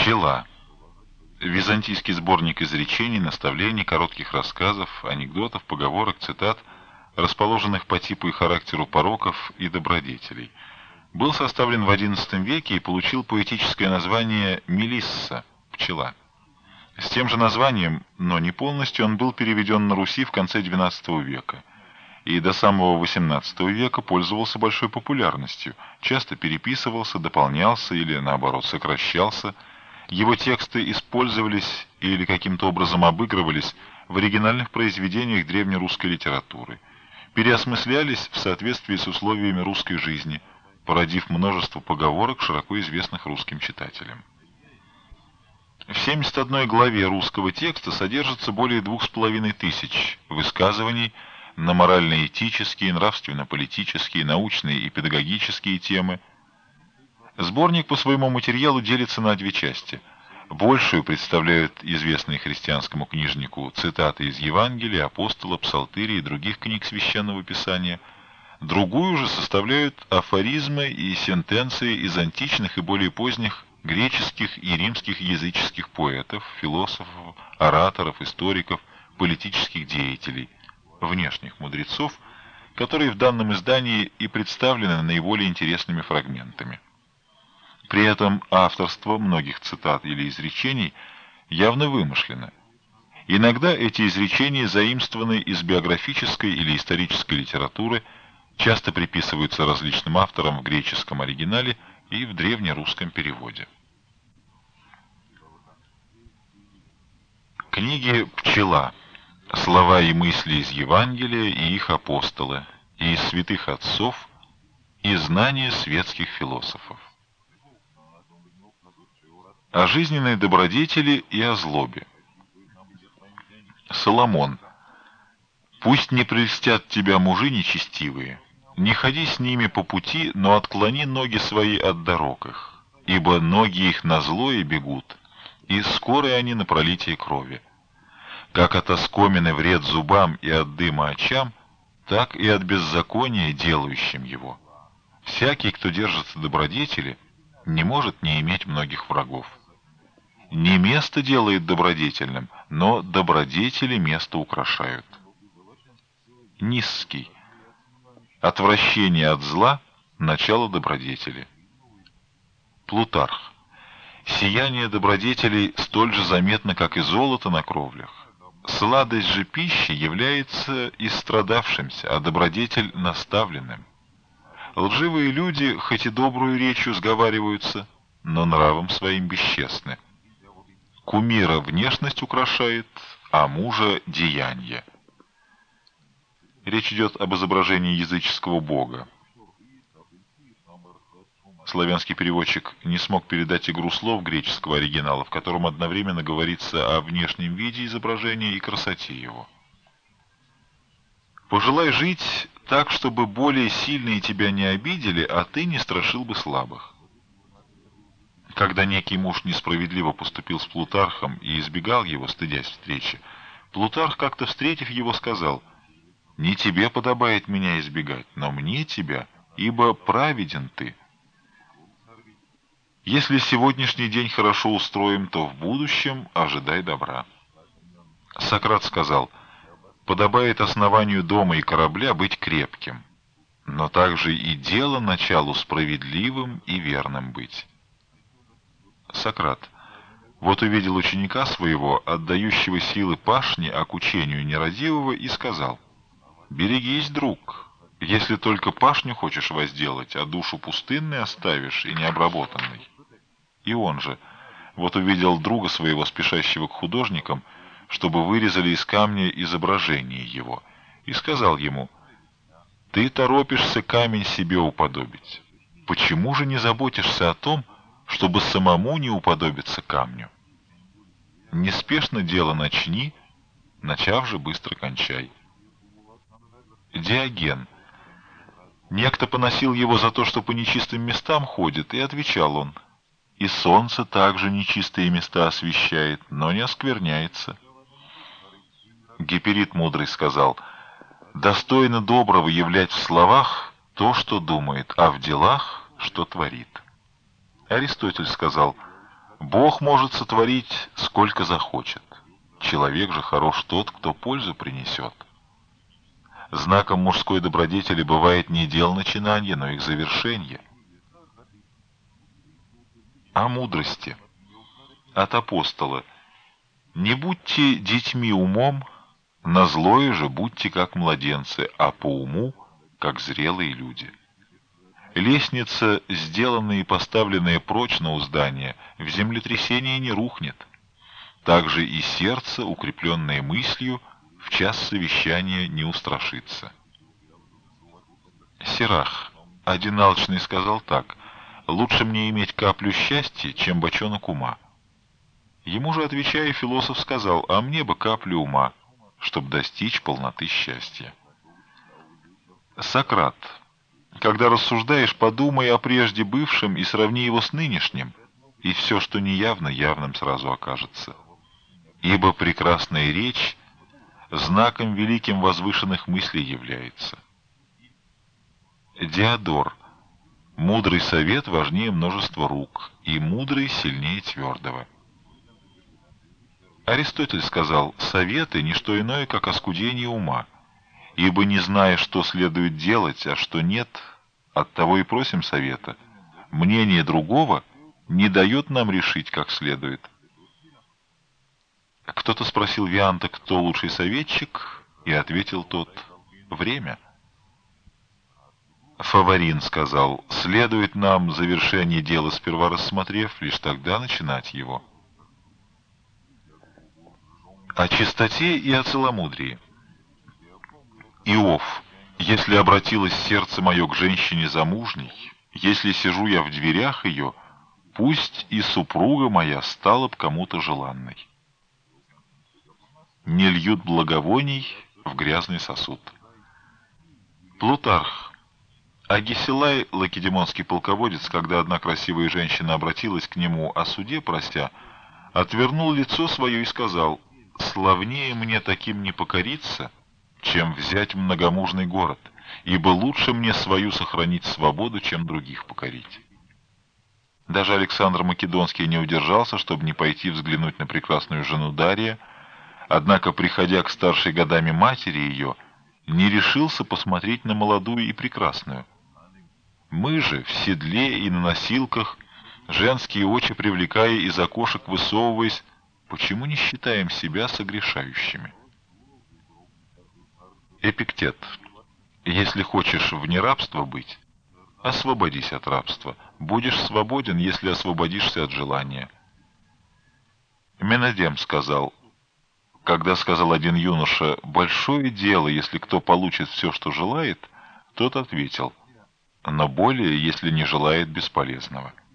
Пчела. Византийский сборник изречений, наставлений, коротких рассказов, анекдотов, поговорок, цитат, расположенных по типу и характеру пороков и добродетелей. Был составлен в XI веке и получил поэтическое название «Мелисса» — пчела. С тем же названием, но не полностью, он был переведен на Руси в конце XII века и до самого XVIII века пользовался большой популярностью, часто переписывался, дополнялся или, наоборот, сокращался. Его тексты использовались или каким-то образом обыгрывались в оригинальных произведениях древнерусской литературы, переосмыслялись в соответствии с условиями русской жизни, породив множество поговорок, широко известных русским читателям. В 71 главе русского текста содержится более 2500 высказываний на морально-этические, нравственно-политические, научные и педагогические темы. Сборник по своему материалу делится на две части. Большую представляют известные христианскому книжнику цитаты из Евангелия, апостола, псалтыри и других книг Священного Писания. Другую же составляют афоризмы и сентенции из античных и более поздних греческих и римских языческих поэтов, философов, ораторов, историков, политических деятелей, внешних мудрецов, которые в данном издании и представлены наиболее интересными фрагментами. При этом авторство многих цитат или изречений явно вымышлено. Иногда эти изречения заимствованы из биографической или исторической литературы, часто приписываются различным авторам в греческом оригинале и в древнерусском переводе. Книги «Пчела», слова и мысли из Евангелия и их апостолы, и из святых отцов, и знания светских философов. О жизненной добродетели и о злобе. Соломон. «Пусть не прельстят тебя мужи нечестивые, не ходи с ними по пути, но отклони ноги свои от дорог их, ибо ноги их на злое бегут, и скорые они на пролитие крови. Как от оскомины вред зубам и от дыма очам, так и от беззакония делающим его. Всякий, кто держится добродетели, не может не иметь многих врагов. Не место делает добродетельным, но добродетели место украшают». Низкий. Отвращение от зла — начало добродетели. Плутарх. Сияние добродетелей столь же заметно, как и золото на кровлях. Сладость же пищи является истрадавшимся, а добродетель — наставленным. Лживые люди, хоть и добрую речью сговариваются, но нравом своим бесчестны. Кумира внешность украшает, а мужа — деяние. Речь идет об изображении языческого бога. Славянский переводчик не смог передать игру слов греческого оригинала, в котором одновременно говорится о внешнем виде изображения и красоте его. «Пожелай жить так, чтобы более сильные тебя не обидели, а ты не страшил бы слабых». Когда некий муж несправедливо поступил с Плутархом и избегал его, стыдясь встречи, Плутарх, как-то встретив его, сказал: «Не тебе подобает меня избегать, но мне тебя, ибо праведен ты. Если сегодняшний день хорошо устроим, то в будущем ожидай добра». Сократ сказал: «Подобает основанию дома и корабля быть крепким, но также и дело началу справедливым и верным быть». Сократ. Вот увидел ученика своего, отдающего силы пашни, а к учению нерадивого, и сказал: «Берегись, друг, если только пашню хочешь возделать, а душу пустынной оставишь и необработанной». И он же, вот увидел друга своего, спешащего к художникам, чтобы вырезали из камня изображение его, и сказал ему: «Ты торопишься камень себе уподобить. Почему же не заботишься о том, чтобы самому не уподобиться камню? Неспешно дело начни, начав же быстро кончай». Диоген. Некто поносил его за то, что по нечистым местам ходит, и отвечал он: «И солнце также нечистые места освещает, но не оскверняется». Гиперид мудрый сказал: «Достойно доброго являть в словах то, что думает, а в делах, что творит». Аристотель сказал: Бог может сотворить сколько захочет. Человек же хорош тот, кто пользу принесет. Знаком мужской добродетели бывает не дел начинания, но их завершение. О мудрости. От апостола. Не будьте детьми умом, на злое же будьте как младенцы, а по уму, как зрелые люди. Лестница, сделанная и поставленная прочно у здания, в землетрясении не рухнет. Также и сердце, укрепленное мыслью, в час совещания не устрашится. Сирах. Один алчный сказал так: «Лучше мне иметь каплю счастья, чем бочонок ума». Ему же, отвечая, философ сказал: «А мне бы каплю ума, чтобы достичь полноты счастья». Сократ. Когда рассуждаешь, подумай о прежде бывшем и сравни его с нынешним, и все, что неявно, явным сразу окажется. Ибо прекрасная речь знаком великим возвышенных мыслей является. Диодор. Мудрый совет важнее множества рук, и мудрый сильнее твердого. Аристотель сказал: советы — не что иное, как оскудение ума, ибо не зная, что следует делать, а что нет, оттого и просим совета. Мнение другого не дает нам решить как следует. Кто-то спросил Вианта, кто лучший советчик, и ответил тот: время. Фаворин сказал: следует нам завершение дела сперва рассмотрев, лишь тогда начинать его. О чистоте и о целомудрии. Иов. Если обратилось сердце мое к женщине замужней, если сижу я в дверях ее, пусть и супруга моя стала б кому-то желанной. Не льют благовоний в грязный сосуд. Плутарх. Агисилай, лакедемонский полководец, когда одна красивая женщина обратилась к нему о суде прося, отвернул лицо свое и сказал: «Славнее мне таким не покориться, чем взять многомужный город, ибо лучше мне свою сохранить свободу, чем других покорить». Даже Александр Македонский не удержался, чтобы не пойти взглянуть на прекрасную жену Дария, однако, приходя к старшей годами матери ее, не решился посмотреть на молодую и прекрасную. Мы же в седле и на носилках, женские очи привлекая, из окошек высовываясь, почему не считаем себя согрешающими? Эпиктет. Если хочешь вне рабства быть, освободись от рабства. Будешь свободен, если освободишься от желания. Менедем сказал, когда сказал один юноша: «Большое дело, если кто получит все, что желает», тот ответил: «Но более, если не желает бесполезного».